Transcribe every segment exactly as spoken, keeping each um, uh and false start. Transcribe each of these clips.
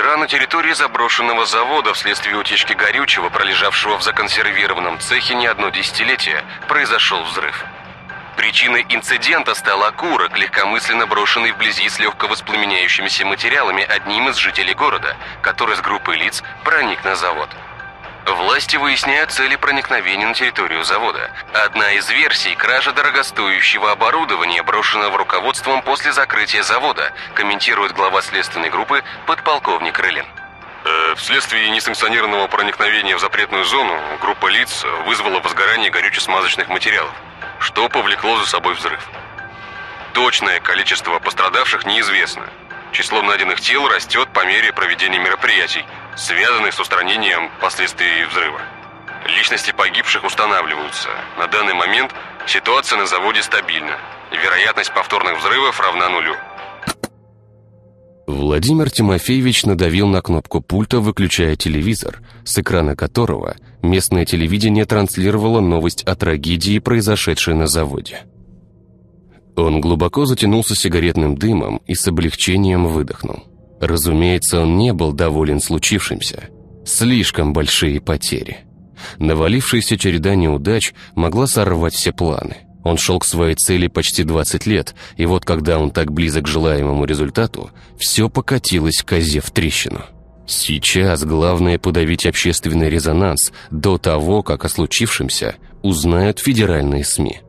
Вчера на территории заброшенного завода вследствие утечки горючего, пролежавшего в законсервированном цехе не одно десятилетие, произошел взрыв. Причиной инцидента стал окурок, легкомысленно брошенный вблизи с легко воспламеняющимися материалами одним из жителей города, который с группой лиц проник на завод. Власти выясняют цели проникновения на территорию завода. Одна из версий – кража дорогостоящего оборудования, брошенного руководством после закрытия завода, комментирует глава следственной группы подполковник Рылин. Э, вследствие несанкционированного проникновения в запретную зону группа лиц вызвала возгорание горюче-смазочных материалов, что повлекло за собой взрыв. Точное количество пострадавших неизвестно. Число найденных тел растет по мере проведения мероприятий, связанных с устранением последствий взрыва. Личности погибших устанавливаются. На данный момент ситуация на заводе стабильна. Вероятность повторных взрывов равна нулю. Владимир Тимофеевич надавил на кнопку пульта, выключая телевизор, с экрана которого местное телевидение транслировало новость о трагедии, произошедшей на заводе. Он глубоко затянулся сигаретным дымом и с облегчением выдохнул. Разумеется, он не был доволен случившимся. Слишком большие потери. Навалившаяся череда неудач могла сорвать все планы. Он шел к своей цели почти двадцать лет, и вот когда он так близок к желаемому результату, все покатилось козе в трещину. Сейчас главное подавить общественный резонанс до того, как о случившемся узнают федеральные СМИ.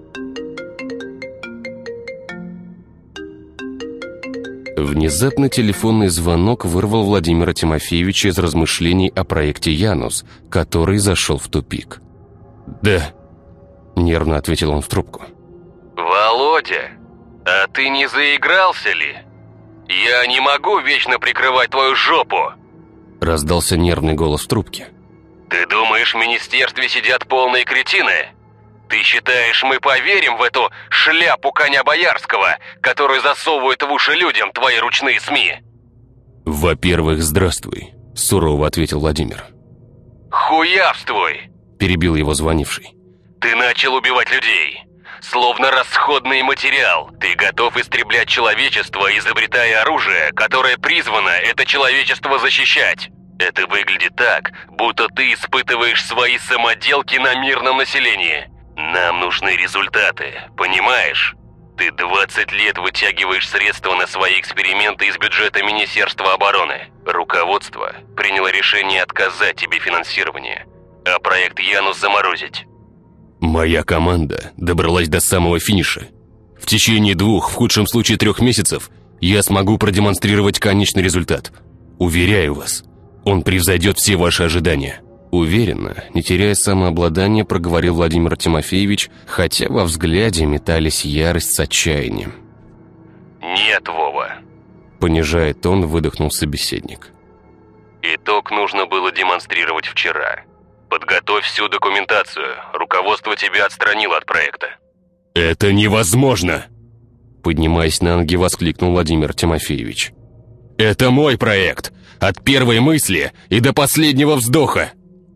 Внезапно телефонный звонок вырвал Владимира Тимофеевича из размышлений о проекте «Янус», который зашел в тупик. «Да», — нервно ответил он в трубку. «Володя, а ты не заигрался ли? Я не могу вечно прикрывать твою жопу!» Раздался нервный голос в трубке. «Ты думаешь, в министерстве сидят полные кретины? Ты считаешь, мы поверим в эту шляпу коня боярского, которую засовывают в уши людям твои ручные СМИ?» «Во-первых, здравствуй», — сурово ответил Владимир. «Хуявствуй!» — перебил его звонивший. «Ты начал убивать людей, словно расходный материал. Ты готов истреблять человечество, изобретая оружие, которое призвано это человечество защищать. Это выглядит так, будто ты испытываешь свои самоделки на мирном населении. Нам нужны результаты, понимаешь? Ты двадцать лет вытягиваешь средства на свои эксперименты из бюджета Министерства обороны. Руководство приняло решение отказать тебе финансирование, а проект «Янус» заморозить. Моя команда добралась до самого финиша. В течение двух, в худшем случае трех месяцев, я смогу продемонстрировать конечный результат. Уверяю вас, он превзойдет все ваши ожидания». Уверенно, не теряя самообладания, проговорил Владимир Тимофеевич, хотя во взгляде метались ярость с отчаянием. «Нет, Вова», — понижая тон, выдохнул собеседник. «Итог нужно было демонстрировать вчера. Подготовь всю документацию. Руководство тебя отстранило от проекта». «Это невозможно!» Поднимаясь на ноги, воскликнул Владимир Тимофеевич. «Это мой проект! От первой мысли и до последнего вздоха!»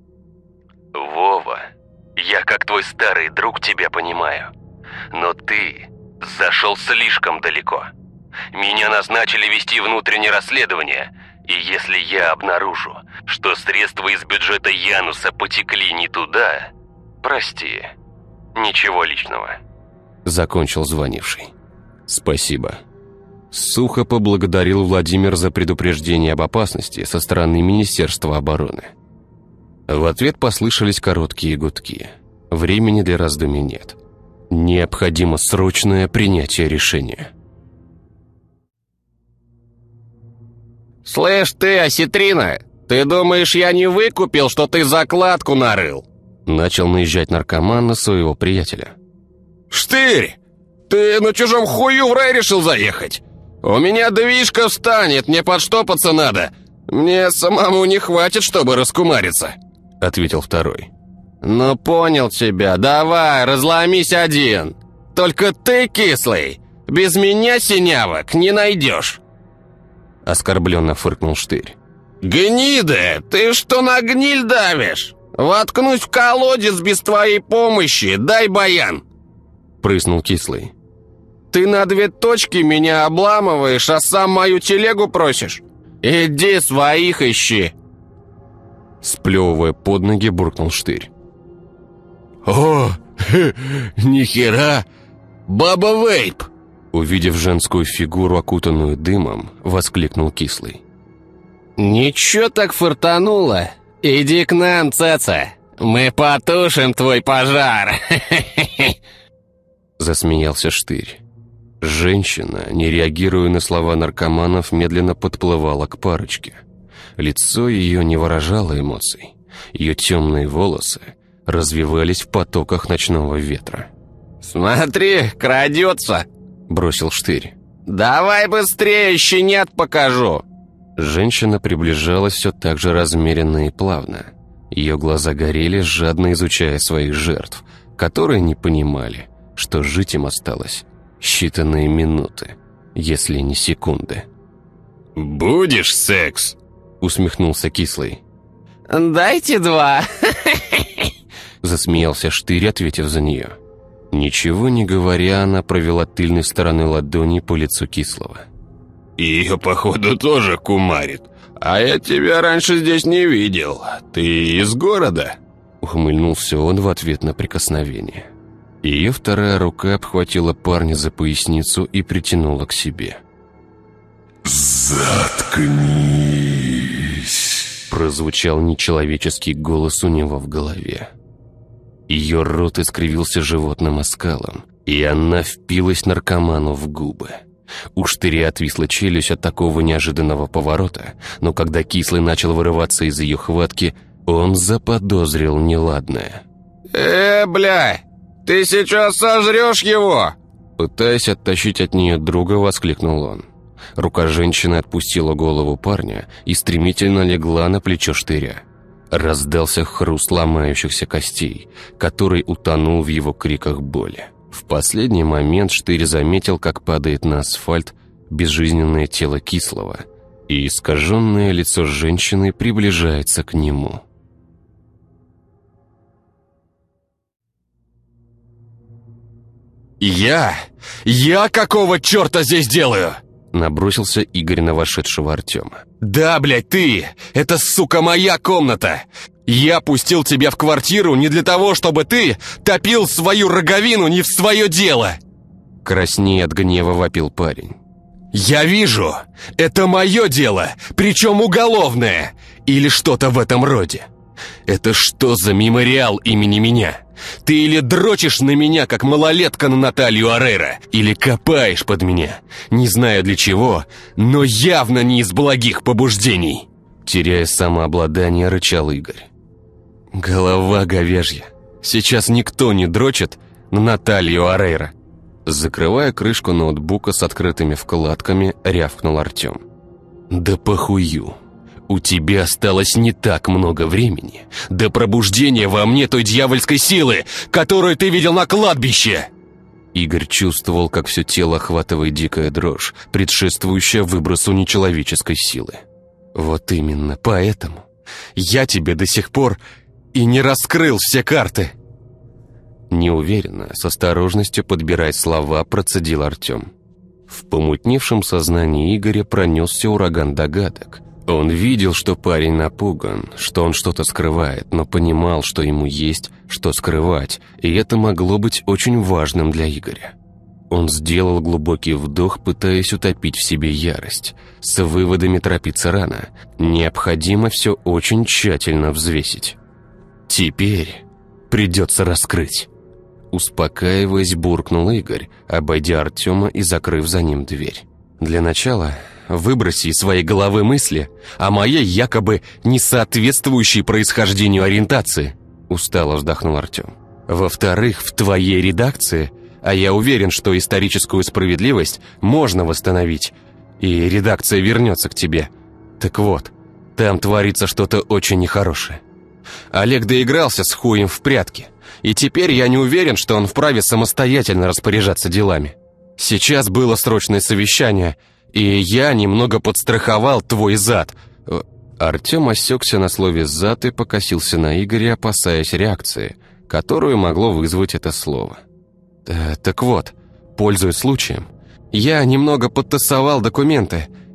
«Вова, я как твой старый друг тебя понимаю, но ты зашел слишком далеко. Меня назначили вести внутреннее расследование, и если я обнаружу, что средства из бюджета Януса потекли не туда, прости, ничего личного». Закончил звонивший. «Спасибо». Сухо поблагодарил Владимир за предупреждение об опасности со стороны Министерства обороны. В ответ послышались короткие гудки. Времени для раздумий нет. Необходимо срочное принятие решения. «Слышь ты, осетрина, ты думаешь, я не выкупил, что ты закладку нарыл?» Начал наезжать наркоман на своего приятеля. «Штырь, ты на чужом хую в рай решил заехать? У меня движка встанет, мне подштопаться надо. Мне самому не хватит, чтобы раскумариться», — ответил второй. «Ну понял тебя, давай, разломись один. Только ты, кислый, без меня синявок не найдешь». Оскорбленно фыркнул Штырь. «Гнида, ты что на гниль давишь? Воткнусь в колодец без твоей помощи, дай баян!» Прыснул Кислый. «Ты на две точки меня обламываешь, а сам мою телегу просишь? Иди своих ищи!» Сплевывая под ноги, буркнул Штырь. «О, нихера! Баба Вейп!» Увидев женскую фигуру, окутанную дымом, воскликнул Кислый. «Ничего так фартануло! Иди к нам, Цеца! Мы потушим твой пожар!» Засмеялся Штырь. Женщина, не реагируя на слова наркоманов, медленно подплывала к парочке. Лицо ее не выражало эмоций. Ее темные волосы развивались в потоках ночного ветра. «Смотри, крадется!» — бросил Штырь. «Давай быстрее, щенят покажу!» Женщина приближалась все так же размеренно и плавно. Ее глаза горели, жадно изучая своих жертв, которые не понимали, что жить им осталось считанные минуты, если не секунды. «Будешь секс?» — усмехнулся Кислый. «Дайте два!» — засмеялся Штырь, ответив за нее. Ничего не говоря, она провела тыльной стороной ладони по лицу Кислого. «Ее, походу, тоже кумарит. А я тебя раньше здесь не видел. Ты из города?» Ухмыльнулся он в ответ на прикосновение. Ее вторая рука обхватила парня за поясницу и притянула к себе. «Заткнись!» Прозвучал нечеловеческий голос у него в голове. Ее рот искривился животным оскалом, и она впилась наркоману в губы. У Штыря отвисла челюсть от такого неожиданного поворота, но когда Кислый начал вырываться из ее хватки, он заподозрил неладное. «Э, бля, ты сейчас сожрешь его!» Пытаясь оттащить от нее друга, воскликнул он. Рука женщины отпустила голову парня и стремительно легла на плечо Штыря. Раздался хруст ломающихся костей, который утонул в его криках боли. В последний момент Штырь заметил, как падает на асфальт безжизненное тело Кислого, и искаженное лицо женщины приближается к нему. «Я? Я какого черта здесь делаю?» Набросился Игорь на вошедшего Артема. «Да, блядь, ты! Это, сука, моя комната! Я пустил тебя в квартиру не для того, чтобы ты топил свою роговину не в свое дело!» Краснея от гнева вопил парень. «Я вижу! Это мое дело, причем уголовное! Или что-то в этом роде! Это что за мемориал имени меня? Ты или дрочишь на меня, как малолетка на Наталью Орейро, или копаешь под меня, не знаю для чего, но явно не из благих побуждений!» Теряя самообладание, рычал Игорь. «Голова говяжья! Сейчас никто не дрочит на Наталью Орейро!» Закрывая крышку ноутбука с открытыми вкладками, рявкнул Артем. «Да похую! У тебя осталось не так много времени до пробуждения во мне той дьявольской силы, которую ты видел на кладбище!» Игорь чувствовал, как все тело охватывает дикая дрожь, предшествующая выбросу нечеловеческой силы. «Вот именно поэтому я тебе до сих пор и не раскрыл все карты!» Неуверенно, с осторожностью подбирая слова, процедил Артем. В помутневшем сознании Игоря пронесся ураган догадок. Он видел, что парень напуган, что он что-то скрывает, но понимал, что ему есть что скрывать, и это могло быть очень важным для Игоря. Он сделал глубокий вдох, пытаясь утопить в себе ярость. С выводами торопиться рано. Необходимо все очень тщательно взвесить. «Теперь придется раскрыть», — успокаиваясь, буркнул Игорь, обойдя Артема и закрыв за ним дверь. «Для начала выброси из своей головы мысли о моей якобы несоответствующей происхождению ориентации», — устало вздохнул Артем. «Во-вторых, в твоей редакции, а я уверен, что историческую справедливость можно восстановить, и редакция вернется к тебе. Так вот, там творится что-то очень нехорошее. Олег доигрался с хуем в прятки, и теперь я не уверен, что он вправе самостоятельно распоряжаться делами. Сейчас было срочное совещание, и я немного подстраховал твой зад». Артем осекся на слове «зад» и покосился на Игоря, опасаясь реакции, которую могло вызвать это слово. «Так вот, пользуясь случаем, я немного подтасовал документы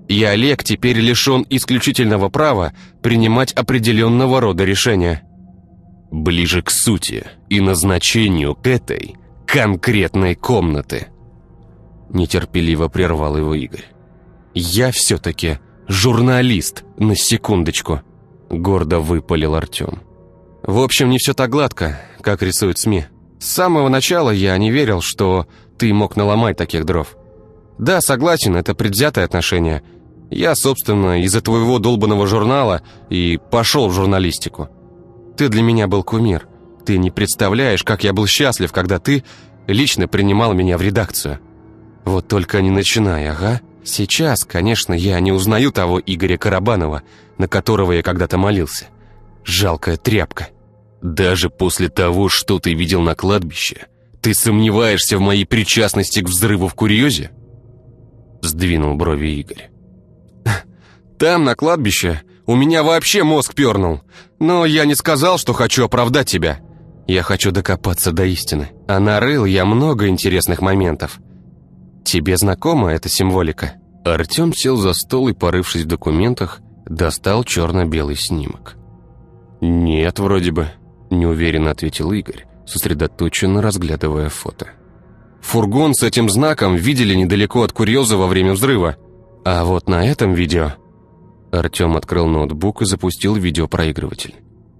и Олег теперь лишен исключительного права принимать определенного рода решения. Ближе к сути и назначению этой конкретной комнаты. Нетерпеливо прервал его Игорь. «Я все-таки журналист, на секундочку», — гордо выпалил Артем. «В общем, не все так гладко, как рисуют СМИ. С самого начала я не верил, что ты мог наломать таких дров. Да, согласен, это предвзятое отношение. Я, собственно, из-за твоего долбанного журнала и пошел в журналистику. Ты для меня был кумир. Ты не представляешь, как я был счастлив, когда ты лично принимал меня в редакцию. Вот только не начинай, ага. Сейчас, конечно, я не узнаю того Игоря Карабанова, на которого я когда-то молился. Жалкая тряпка. Даже после того, что ты видел на кладбище, ты сомневаешься в моей причастности к взрыву в Курьезе?» Сдвинул брови Игорь. «Там, на кладбище, у меня вообще мозг пернул. Но я не сказал, что хочу оправдать тебя. Я хочу докопаться до истины. А нарыл я много интересных моментов. Тебе знакома эта символика?» Артем сел за стол и, порывшись в документах, достал черно-белый снимок. «Нет, вроде бы», — неуверенно ответил Игорь, сосредоточенно разглядывая фото. «Фургон с этим знаком видели недалеко от Курьеза во время взрыва. А вот на этом видео...» Артем открыл ноутбук и запустил видеопроигрыватель.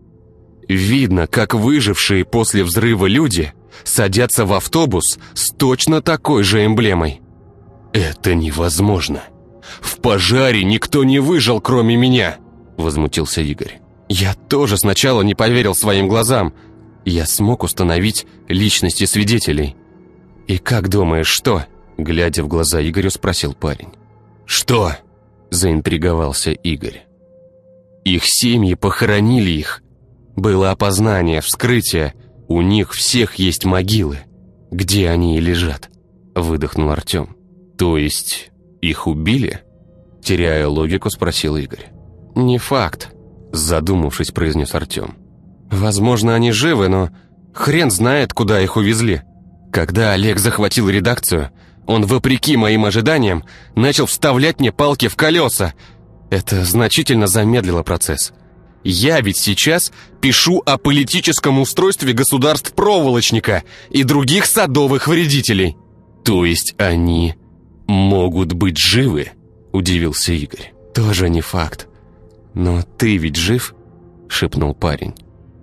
«Видно, как выжившие после взрыва люди садятся в автобус с точно такой же эмблемой». «Это невозможно. В пожаре никто не выжил, кроме меня», — возмутился Игорь. «Я тоже сначала не поверил своим глазам. Я смог установить личности свидетелей». «И как думаешь, что?» — глядя в глаза Игорю, спросил парень. «Что?» — заинтриговался Игорь. «Их семьи похоронили их. Было опознание, вскрытие. У них всех есть могилы. Где они и лежат?» — выдохнул Артем. «То есть их убили?» — теряя логику, спросил Игорь. «Не факт», — задумавшись, произнес Артем. «Возможно, они живы, но хрен знает, куда их увезли. Когда Олег захватил редакцию, он, вопреки моим ожиданиям, начал вставлять мне палки в колеса. Это значительно замедлило процесс. Я ведь сейчас пишу о политическом устройстве государств-проволочника и других садовых вредителей». «То есть они могут быть живы?» — удивился Игорь. «Тоже не факт. Но ты ведь жив?» — шепнул парень.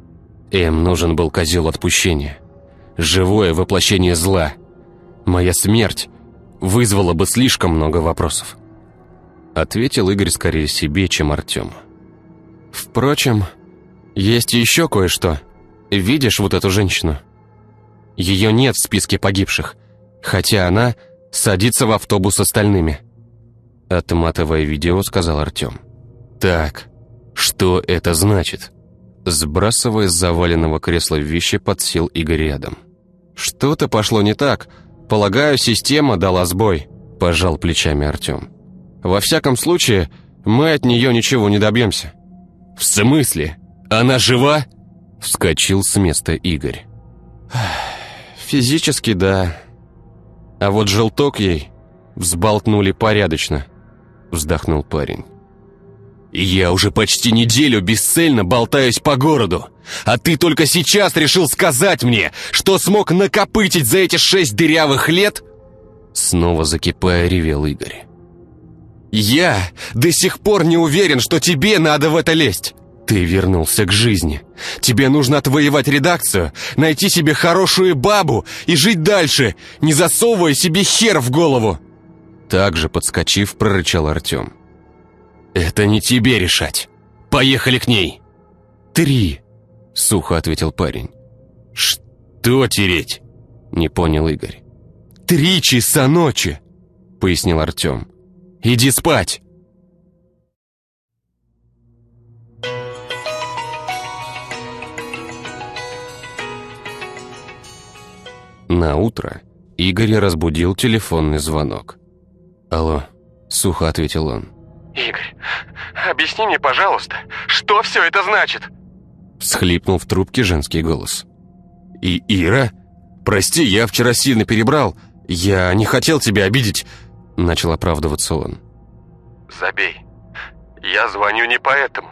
«Эм нужен был козел отпущения. Живое воплощение зла. Моя смерть вызвала бы слишком много вопросов», — ответил Игорь скорее себе, чем Артему. «Впрочем, есть еще кое-что. Видишь вот эту женщину? Ее нет в списке погибших, хотя она садится в автобус с остальными», — отматывая видео, сказал Артем. «Так, что это значит?» Сбрасывая с заваленного кресла вещи, подсел Игорь рядом. «Что-то пошло не так. Полагаю, система дала сбой», — пожал плечами Артем. «Во всяком случае, мы от нее ничего не добьемся». «В смысле? Она жива?» — вскочил с места Игорь. «Физически, да. А вот желток ей взболтнули порядочно», — вздохнул парень. «Я уже почти неделю бесцельно болтаюсь по городу, а ты только сейчас решил сказать мне, что смог накопытить за эти шесть дырявых лет?» Снова закипая, ревел Игорь. «Я до сих пор не уверен, что тебе надо в это лезть. Ты вернулся к жизни. Тебе нужно отвоевать редакцию, найти себе хорошую бабу и жить дальше, не засовывая себе хер в голову!» Также подскочив, прорычал Артем. «Это не тебе решать. Поехали к ней!» «Три!» — сухо ответил парень. «Что тереть?» — не понял Игорь. «Три часа ночи!» — пояснил Артем. «Иди спать!» На утро Игоря разбудил телефонный звонок. «Алло», — сухо ответил он. «Игорь, объясни мне, пожалуйста, что все это значит?» Всхлипнул в трубке женский голос. «И Ира? Прости, я вчера сильно перебрал. Я не хотел тебя обидеть», — начал оправдываться он. Забей. Я звоню не поэтому.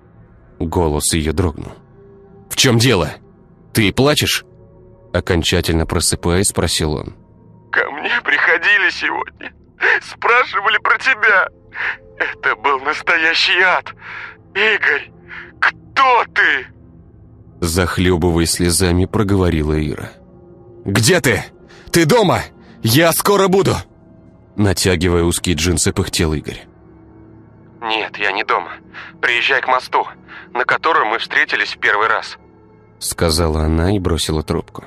Голос ее дрогнул. «В чем дело? Ты плачешь?» Окончательно просыпаясь, спросил он. Ко мне приходили сегодня. Спрашивали про тебя. Это был настоящий ад. Игорь, кто ты? Захлебываясь слезами, проговорила Ира. «Где ты? Ты дома? Я скоро буду!» Натягивая узкие джинсы, пыхтел Игорь. Нет, я не дома. Приезжай к мосту, на котором мы встретились в первый раз. Сказала она и бросила трубку.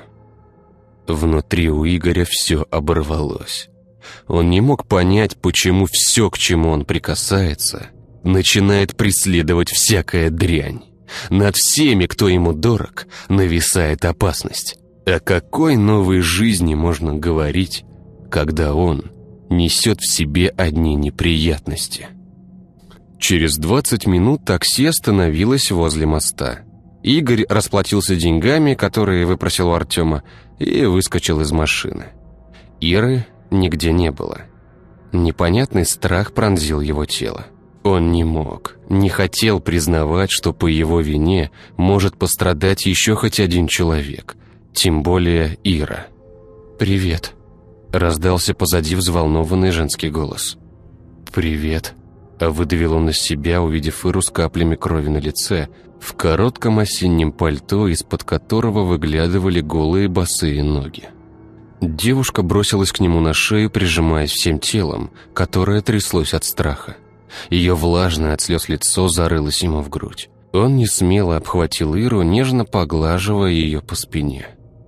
Внутри у Игоря все оборвалось. Он не мог понять, почему все, к чему он прикасается, начинает преследовать всякая дрянь. Над всеми, кто ему дорог, нависает опасность. О какой новой жизни можно говорить, когда он несет в себе одни неприятности? Через двадцать минут такси остановилось возле моста. Игорь расплатился деньгами, которые выпросил у Артема, и выскочил из машины. Иры нигде не было. Непонятный страх пронзил его тело. Он не мог, не хотел признавать, что по его вине может пострадать еще хоть один человек, тем более Ира. «Привет», — раздался позади взволнованный женский голос. «Привет», — выдавил он из себя, увидев Иру с каплями крови на лице, в коротком осеннем пальто, из-под которого выглядывали голые босые ноги. Девушка бросилась к нему на шею, прижимаясь всем телом, которое тряслось от страха. Ее влажное от слез лицо зарылось ему в грудь. Он несмело обхватил Иру, нежно поглаживая ее по спине.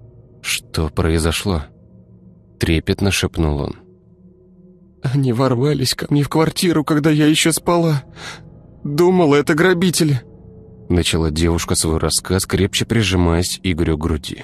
«Что произошло?» — трепетно шепнул он. «Они ворвались ко мне в квартиру, когда я еще спала. Думала, это грабители». Начала девушка свой рассказ, крепче прижимаясь Игорю к груди.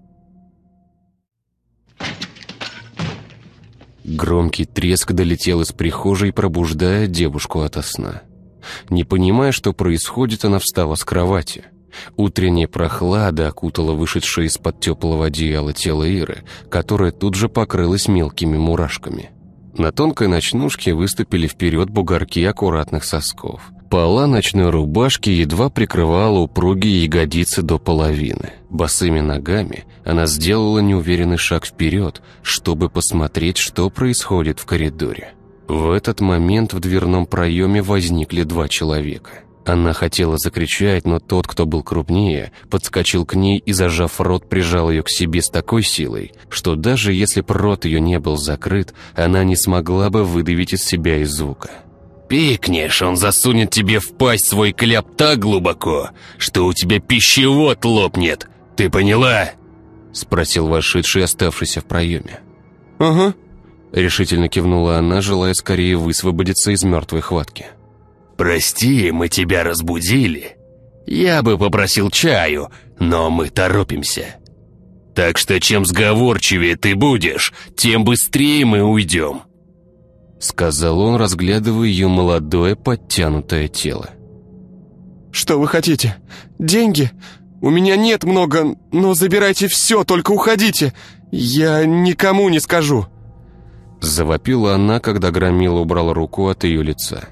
Громкий треск долетел из прихожей, пробуждая девушку ото сна. Не понимая, что происходит, она встала с кровати. Утренняя прохлада окутала вышедшее из-под теплого одеяла тело Иры, которое тут же покрылось мелкими мурашками. На тонкой ночнушке выступили вперед бугорки аккуратных сосков. Пола ночной рубашки едва прикрывала упругие ягодицы до половины. Босыми ногами она сделала неуверенный шаг вперед, чтобы посмотреть, что происходит в коридоре. В этот момент в дверном проеме возникли два человека. Она хотела закричать, но тот, кто был крупнее, подскочил к ней и, зажав рот, прижал ее к себе с такой силой, что даже если б рот ее не был закрыт, она не смогла бы выдавить из себя и звука. «Пикнешь, он засунет тебе в пасть свой кляп так глубоко, что у тебя пищевод лопнет. Ты поняла?» — спросил вошедший, оставшийся в проеме. «Ага», — решительно кивнула она, желая скорее высвободиться из мертвой хватки. «Прости, мы тебя разбудили. Я бы попросил чаю, но мы торопимся. Так что чем сговорчивее ты будешь, тем быстрее мы уйдем», — сказал он, разглядывая ее молодое подтянутое тело. «Что вы хотите? Деньги? У меня нет много, но забирайте все, только уходите. Я никому не скажу». Завопила она, когда Громила убрал руку от ее лица.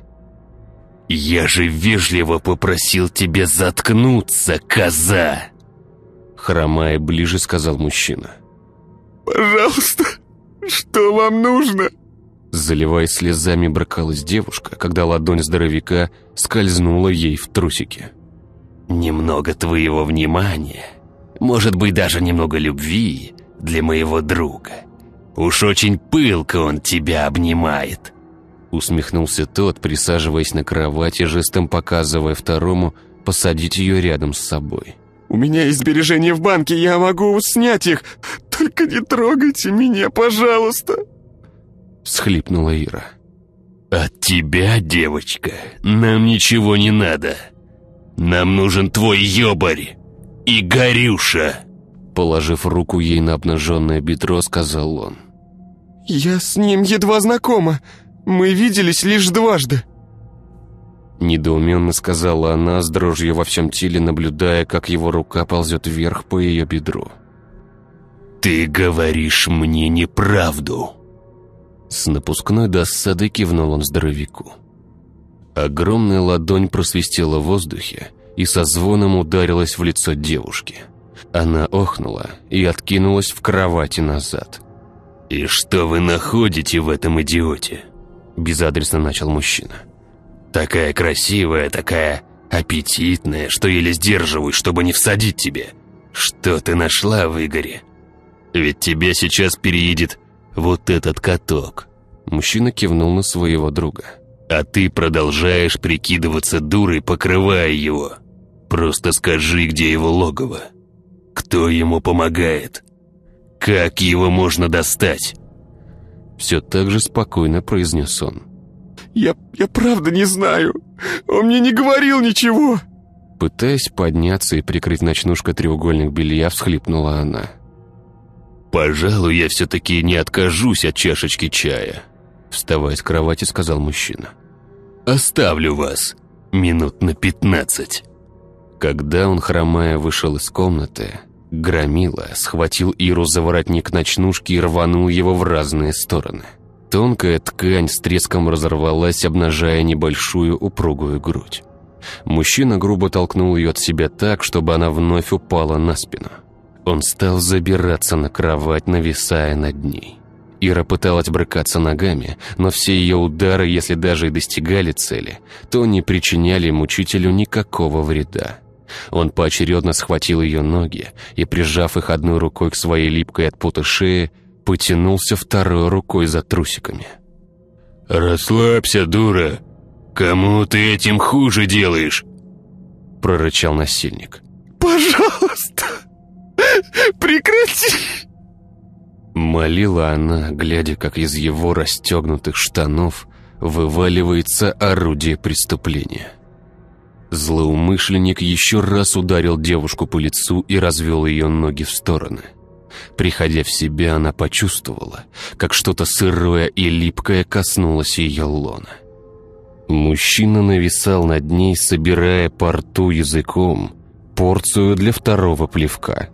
«Я же вежливо попросил тебя заткнуться, коза!» Хромая ближе, сказал мужчина. «Пожалуйста, что вам нужно?» Заливаясь слезами, брыкалась девушка, когда ладонь здоровяка скользнула ей в трусики. «Немного твоего внимания, может быть, даже немного любви для моего друга. Уж очень пылко он тебя обнимает», — усмехнулся тот, присаживаясь на кровати, жестом показывая второму посадить ее рядом с собой. «У меня есть сбережения в банке, я могу снять их. Только не трогайте меня, пожалуйста!» — всхлипнула Ира. «От тебя, девочка, нам ничего не надо. Нам нужен твой ёбарь и Горюша!» Положив руку ей на обнаженное бедро, сказал он. «Я с ним едва знакома. Мы виделись лишь дважды». Недоуменно сказала она, с дрожью во всем теле, наблюдая, как его рука ползет вверх по ее бедру. «Ты говоришь мне неправду!» С напускной досадой кивнул он здоровяку. Огромная ладонь просвистела в воздухе и со звоном ударилась в лицо девушки. Она охнула и откинулась в кровати назад. «И что вы находите в этом идиоте?» Безадресно начал мужчина. «Такая красивая, такая аппетитная, что еле сдерживаюсь, чтобы не всадить тебе. Что ты нашла в Игоре? Ведь тебя сейчас переедет вот этот каток». Мужчина кивнул на своего друга. «А ты продолжаешь прикидываться дурой, покрывая его. Просто скажи, где его логово. Кто ему помогает? Как его можно достать?» Все так же спокойно произнес он. Я, я правда не знаю. Он мне не говорил ничего. Пытаясь подняться и прикрыть ночнушкой треугольник белья, всхлипнула она. «Пожалуй, я все-таки не откажусь от чашечки чая», вставая с кровати, сказал мужчина. «Оставлю вас минут на пятнадцать». Когда он, хромая, вышел из комнаты, Громила схватил Иру за воротник ночнушки и рванул его в разные стороны. Тонкая ткань с треском разорвалась, обнажая небольшую упругую грудь. Мужчина грубо толкнул ее от себя так, чтобы она вновь упала на спину. Он стал забираться на кровать, нависая над ней. Ира пыталась брыкаться ногами, но все ее удары, если даже и достигали цели, то не причиняли мучителю никакого вреда. Он поочередно схватил ее ноги и, прижав их одной рукой к своей липкой от пота шее, потянулся второй рукой за трусиками. «Расслабься, дура! Кому ты этим хуже делаешь?» прорычал насильник. «Пожалуйста, прекрати!» молила она, глядя, как из его расстегнутых штанов вываливается орудие преступления. Злоумышленник еще раз ударил девушку по лицу и развел ее ноги в стороны. Приходя в себя, она почувствовала, как что-то сырое и липкое коснулось ее лона. Мужчина нависал над ней, собирая по рту языком порцию для второго плевка.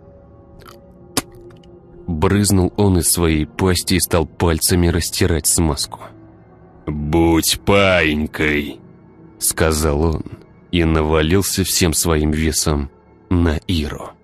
Брызнул он из своей пасти и стал пальцами растирать смазку. «Будь паинькой», — сказал он и навалился всем своим весом на Иру.